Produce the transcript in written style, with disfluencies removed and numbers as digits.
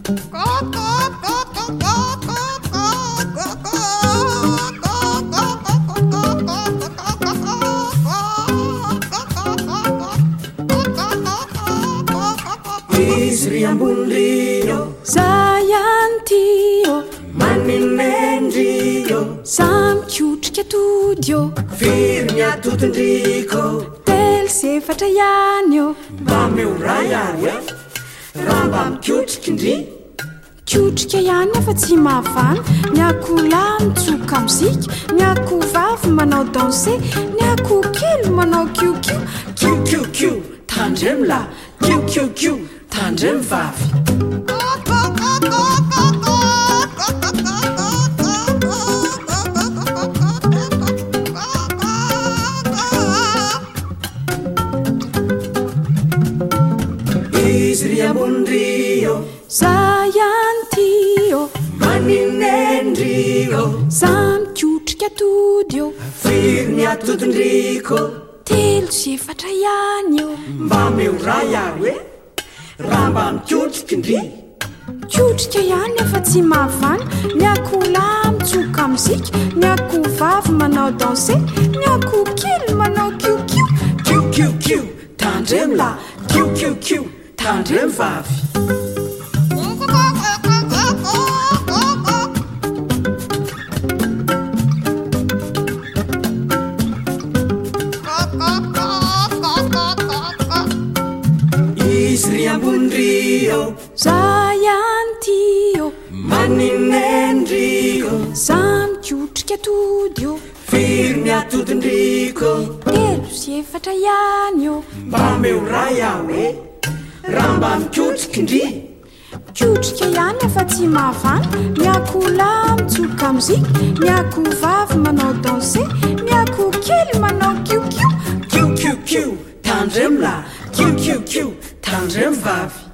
Isriambulio Zayantio Maninendrio Samkiutrikatudio Firmiatutundriko Telsefatrayanio Bameurayane Rambamkiutrikindri Kiutrika ihany afa tsy mahavany ny akoholahy mitsoka mozika ny akohovavy manao danse ny akohokely manao kiokio kiukiukiu tandremla kiukiukiu tandrem vavy Isriambulio Zayantio Maninendrio Samkiutrikatudio Firmiatutundriko Telo sy efatra ihany eo mba meoray aho e raha mba mikiotrikindry kiotrika ihany efa tsy mahavany ny akoholahy mitsoka mozika ny akohovavy manao danse ny akohokely manao kiokio kiukiukiu tandremla kiukiukiu tandrem vavy Isriambulio Zayantio Maninendrio Samkiutrikatudio Firmiatutundriko Telo sy efatra ihany eo mba meoray aho e raha mba mikiotrikindry kiotrika ihany efa tsy mahavany ny akoholahy mitsoka mozika ny akohovavy manao danse ny akohokely manao kiokio kiukiukiu tandremla kiukiukiu tandrem vavy